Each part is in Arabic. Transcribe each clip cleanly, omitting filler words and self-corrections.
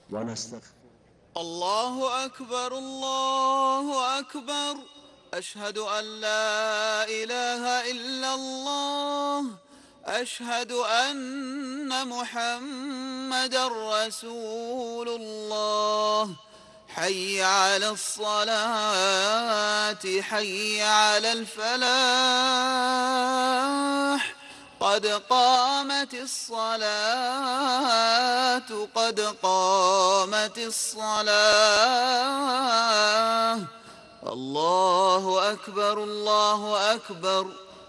ونستغفره. الله أكبر الله أكبر. أشهد أن لا إله إلا الله. أشهد أن محمدا رسول الله. حي على الصلاة حي على الفلاح. قد قامت الصلاة قد قامت الصلاة. الله أكبر الله أكبر.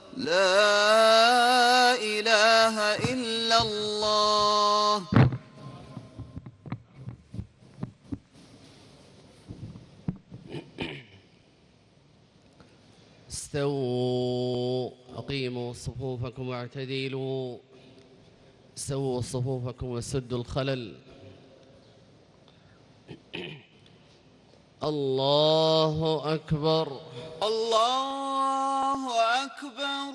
لا إله إلا الله. استووا أقيموا صفوفكم واعتدلوا. سووا صفوفكم وسدوا الخلل. الله أكبر الله أكبر.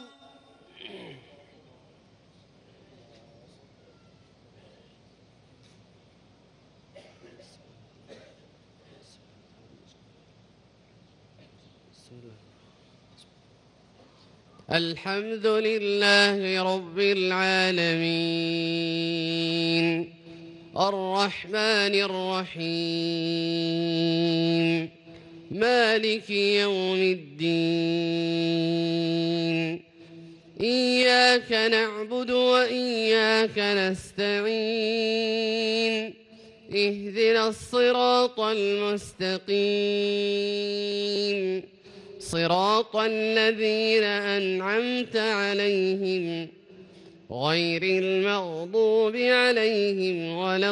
الحمد لله رب العالمين الرحمن الرحيم مالك يوم الدين. إياك نعبد وإياك نستعين. اهدنا الصراط المستقيم صراط الذين أنعمت عليهم غير المغضوب عليهم ولا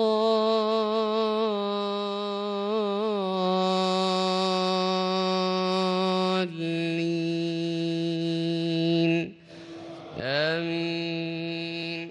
الضالين. آمين.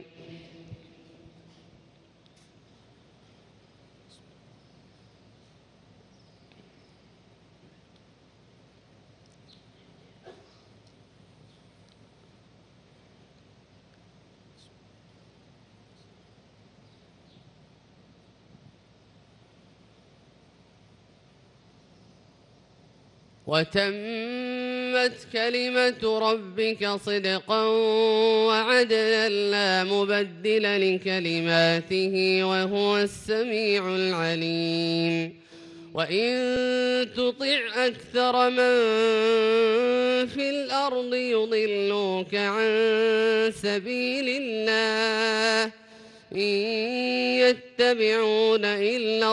وتمت كلمة ربك صدقا وعدلا لا مبدل لكلماته وهو السميع العليم. وإن تطع أكثر من في الأرض يضلوك عن سبيل الله إن يتبعون إلا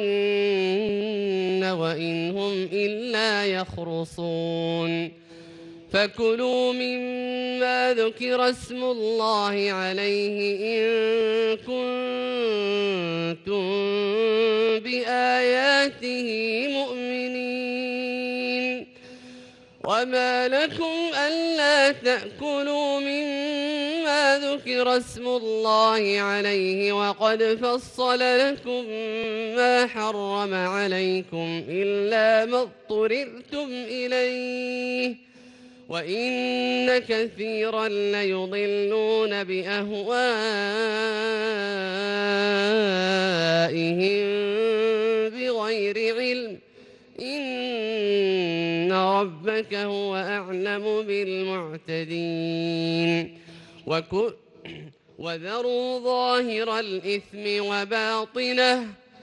الظن وإن هم إلا يخرصون. فكلوا مما ذكر اسم الله عليه إن كنتم بآياته مؤمنين. وما لكم ألا تأكلوا مما ذكر اسم الله عليه وقد فصل لكم ما حرم عليكم إلا ما اضطررتم إليه وإن كثيرا ليضلون بأهوائهم بغير علم إن ربك هو أعلم بالمعتدين. وذروا ظاهر الإثم وباطنه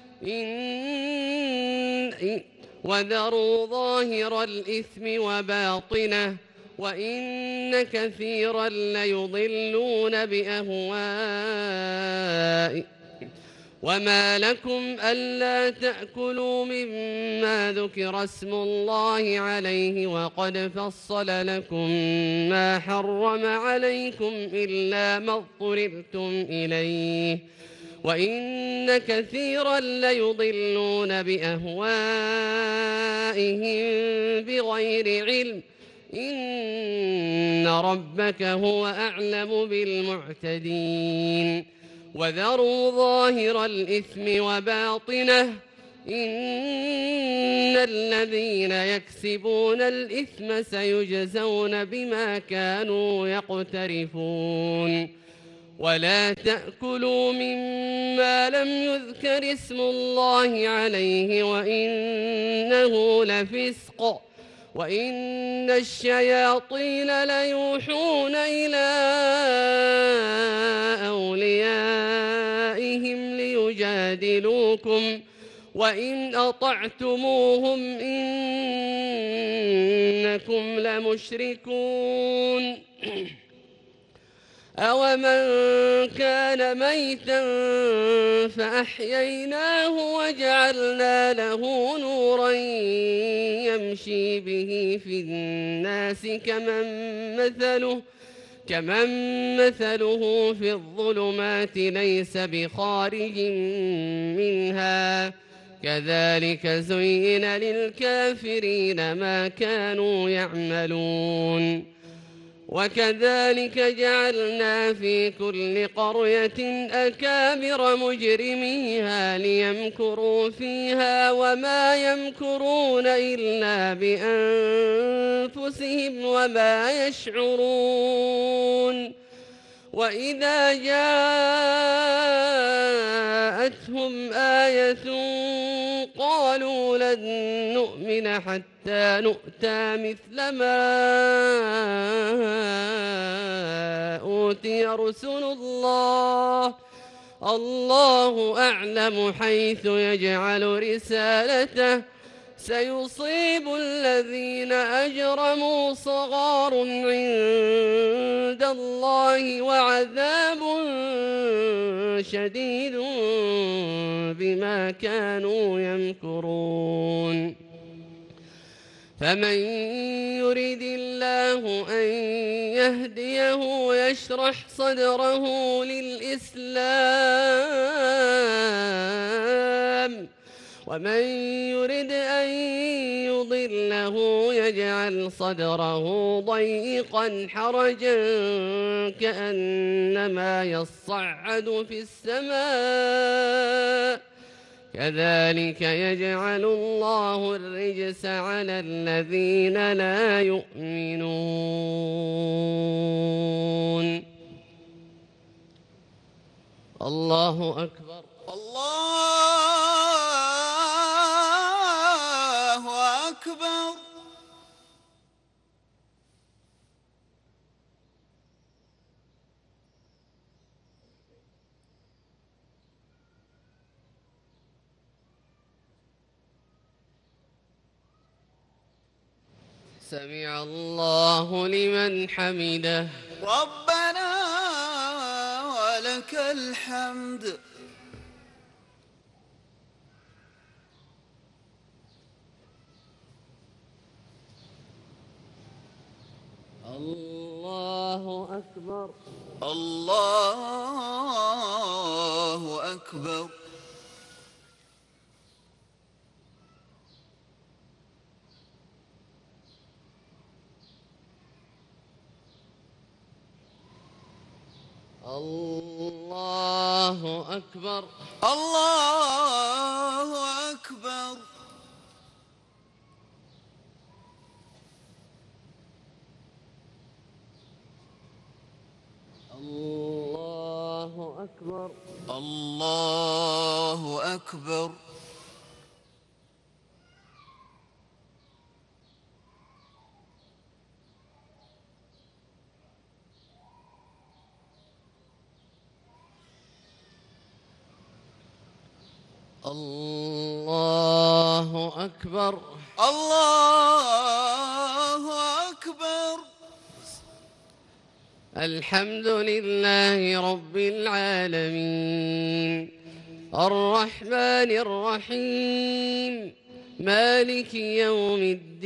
وذروا ظاهر الإثم وباطنه وإن كثيرا ليضلون بأهوائهم. وما لكم ألا تأكلوا مما ذكر اسم الله عليه وقد فصل لكم ما حرم عليكم إلا ما اضطررتم إليه وإن كثيرا ليضلون بأهوائهم بغير علم إن ربك هو أعلم بالمعتدين. وذروا ظاهر الإثم وباطنه إن الذين يكسبون الإثم سيجزون بما كانوا يقترفون. ولا تأكلوا مما لم يذكر اسم الله عليه وإنه لفسق وإن الشياطين ليوحون إلى أوليائهم ليجادلوكم وإن أطعتموهم إنكم لمشركون أومن كان ميتا فأحييناه وجعلنا له نورا يمشي به في الناس كمن مثله في الظلمات ليس بخارج منها كذلك زين للكافرين ما كانوا يعملون وكذلك جعلنا في كل قرية أكابر مجرميها ليمكروا فيها وما يمكرون إلا بأنفسهم وما يشعرون وإذا جاءتهم آية قالوا لن نؤمن حتى نؤتى مثل ما أوتي رسل الله أعلم حيث يجعل رسالته سيصيب الذين أجرموا صغار عند الله وعذاب شديد بما كانوا يمكرون فمن يرد الله أن يهديه يشرح صدره للإسلام ومن يرد أن يضله يجعل صدره ضيقا حرجا كأنما يصعد في السماء كذلك يجعل الله الرجس على الذين لا يؤمنون الله أكبر الله أكبر. سمع الله لمن حمده ربنا ولك الحمد. الله أكبر الله أكبر. الله أكبر الله أكبر. الله أكبر الله أكبر. الله أكبر الله أكبر. الحمد لله رب العالمين الرحمن الرحيم مالك يوم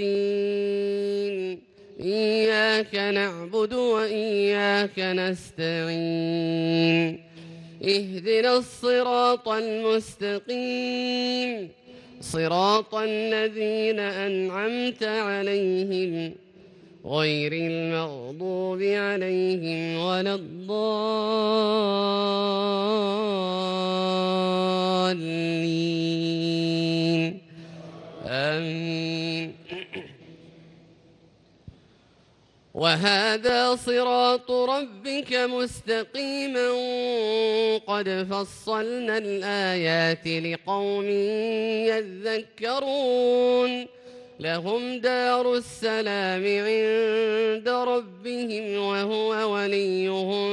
الدين إياك نعبد وإياك نستعين اهدنا الصراط المستقيم صراط الذين أنعمت عليهم غير المغضوب عليهم ولا الضالين آمين وهذا صراط ربك مستقيما قد فصلنا الآيات لقوم يذكرون لهم دار السلام عند ربهم وهو وليهم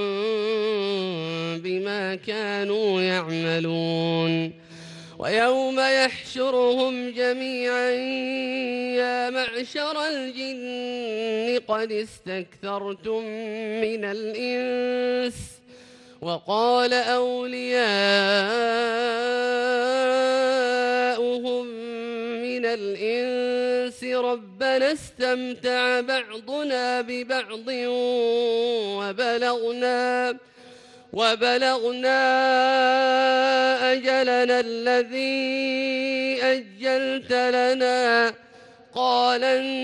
بما كانوا يعملون ويوم يحشرهم جميعا يا معشر الجن قد استكثرتم من الإنس وقال أولياؤهم من الإنس ربنا استمتع بعضنا ببعض وبلغنا أجلنا الذي أجلت لنا قال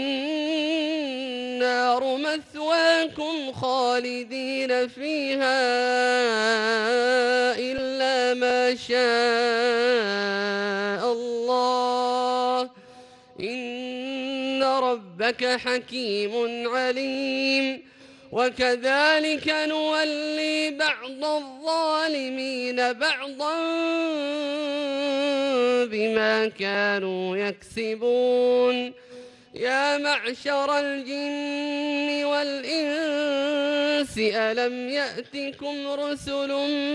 النار مثواكم خالدين فيها إلا ما شاء الله إن ربك حكيم عليم وكذلك نولي بعض الظالمين بعضا بما كانوا يكسبون يا معشر الجن والإنس ألم يأتكم رسل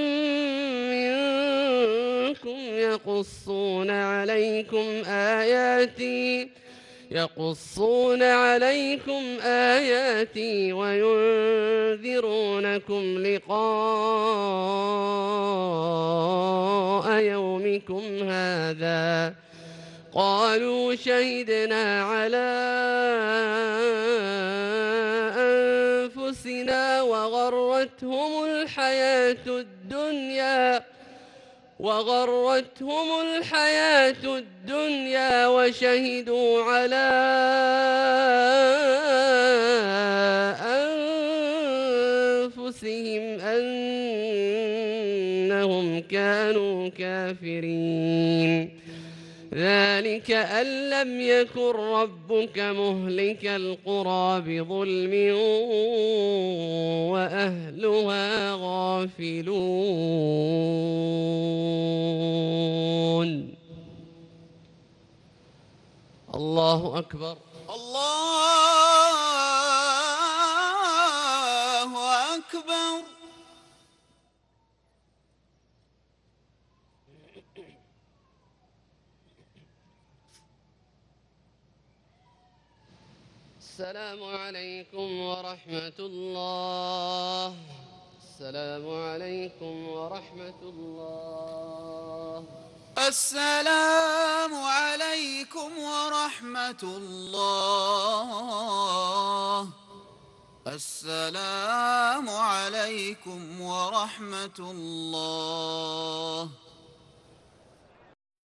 منكم يقصون عليكم آياتي وينذرونكم لقاء يومكم هذا قالوا شهدنا على أنفسنا وغرتهم الحياة الدنيا وشهدوا على أنفسهم أنهم كانوا كافرين ذلك أن لم يكن ربك مهلك القرى بظلم وأهلها غافلون الله أكبر الله أكبر. السلام عليكم ورحمة الله. السلام عليكم ورحمة الله. السلام عليكم ورحمة الله. السلام عليكم ورحمة الله.